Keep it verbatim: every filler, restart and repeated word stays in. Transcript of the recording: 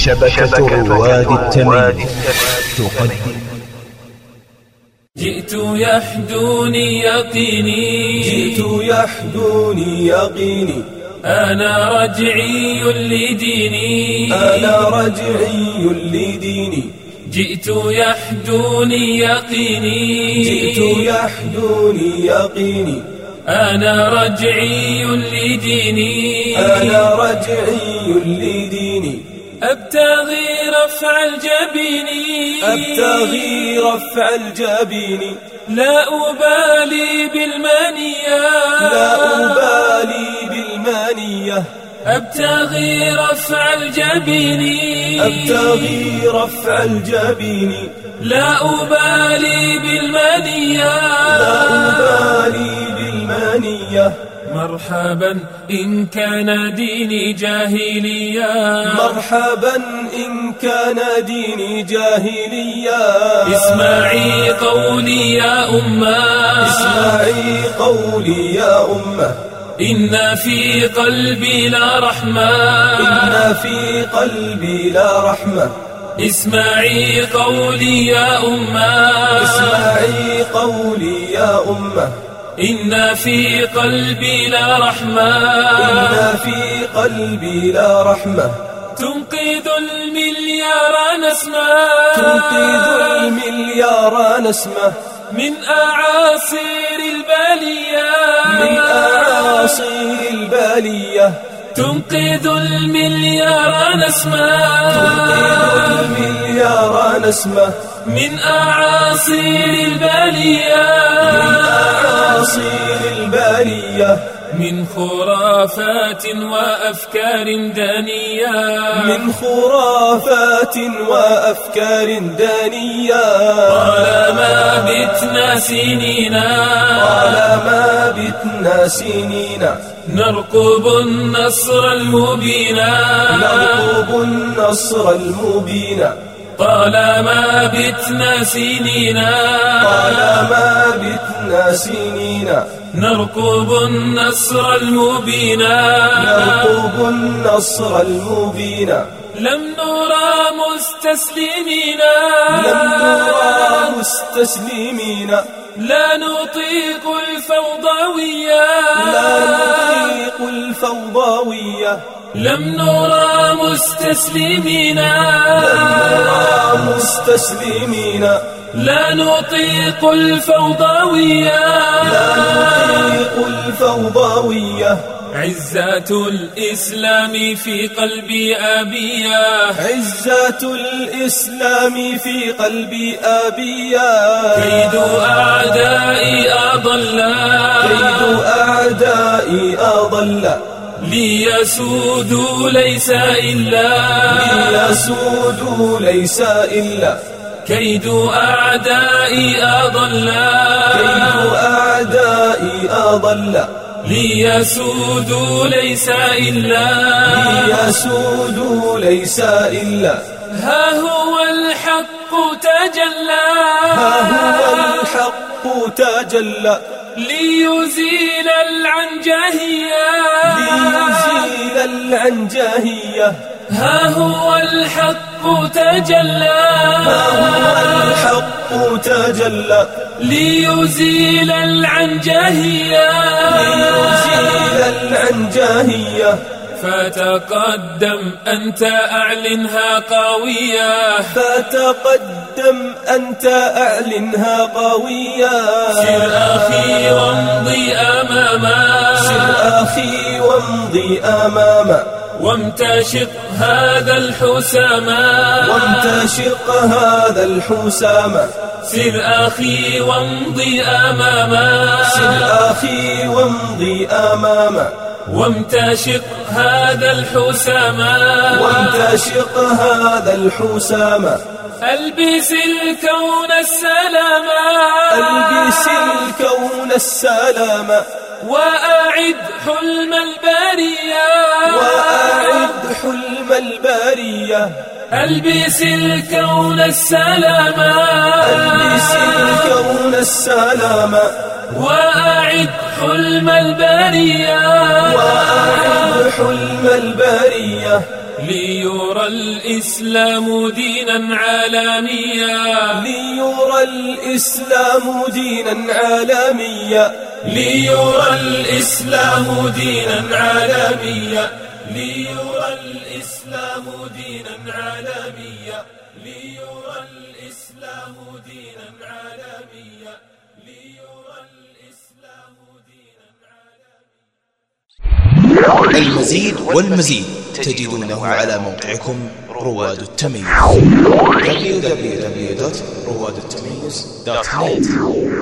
شبكة رواد التميم تقدم. جئت يحدوني يقيني جئت يحدوني يقيني أنا رجعي لديني أنا رجعي لديني جئت يحدوني يقيني جئت يحدوني يقيني أنا رجعي لديني أنا رجعي لديني أبتغي رفع الجبين أبتغي رفع الجبين لا أبالي بالمنية لا أبالي بالمانية أبتغي رفع الجبين أبتغي رفع الجبين لا أبالي بالمنية لا أبالي بالمانية مرحبا إن كان ديني جاهليا مرحبا إن كان ديني جاهليا اسمعي قولي يا أمة اسمعي قولي يا أمة إن في قلبي لا رحمة إن في قلبي لا رحمة اسمعي قولي يا أمة اسمعي قولي يا أمة إن في قلبي لا رحمة إن في قلبي لا رحمة تنقذ المليار نسمة تنقذ المليار نسمة من أعاصير البالية من أعاصير البالية تنقذ المليار نسمة تنقذ المليار نسمة من أعاصير البالية من أعاصير البالية من خرافات وأفكار دانية من خرافات وأفكار دانية طالما بتنا سنينا طالما بتنا سنينا نرقب النصر المبين نرقب النصر المبين طالما بتنا سنينا طالما بتنا سنينا نرقب النصر المبين نرقب النصر المبين لم نرى مستسلمين لم نرى مستسلمين لا نطيق الفوضوية لا نطيق الفوضوية لم نرى مستسلمين لم نرى مستسلمين لا نطيق الفوضوية لا نطيق الفوضوية عزة الإسلام في قلبي أبيا عزة الإسلام في قلبي أبيا كيد أعدائي أضل كيد أعدائي أضل ليسودوا ليس إلا ليسودوا ليس إلا كيد أعدائي أضل كيد أعدائي أضل ليسودوا ليس إلا ليسودوا ليس إلا ها هو الحق تجلى ها هو الحق تجلى ليزيل العنجهية ليزيل العنجهية ها هو الحق تجلى ها هو الحق تجلى ليزيل العنجهية ليزيل العنجهية فتقدم أنت أعلنها قوية فتقدم أنت أعلنها قوية سر أخي وامضي أماما سر أخي وامضي أماما وامتشق هذا الحساما وامتشق هذا الحساما سر أخي وامضي أماما سر أخي وامضي أماما وامتشق هذا الحساما وامتشق هذا الحساما ألبس الكون السلاما ألبس الكون السلاما وأعد حلم البرية وأعد حلم البرية ألبس الكون السلاما ألبس الكون السلاما وأعد حلم البرية وأعد حلم البرية ليرى الإسلام دينا عالميا ليرى الإسلام دينا عالميا ليرى الإسلام دينا عالميا ليرى الإسلام دينا عالميا ليرى الإسلام دينا عالميا ليرى الإسلام دينا عالميا. المزيد والمزيد تجدونه على موقعكم رواد التميز دبليو دبليو دبليو دوت رواد التميز دوت نت.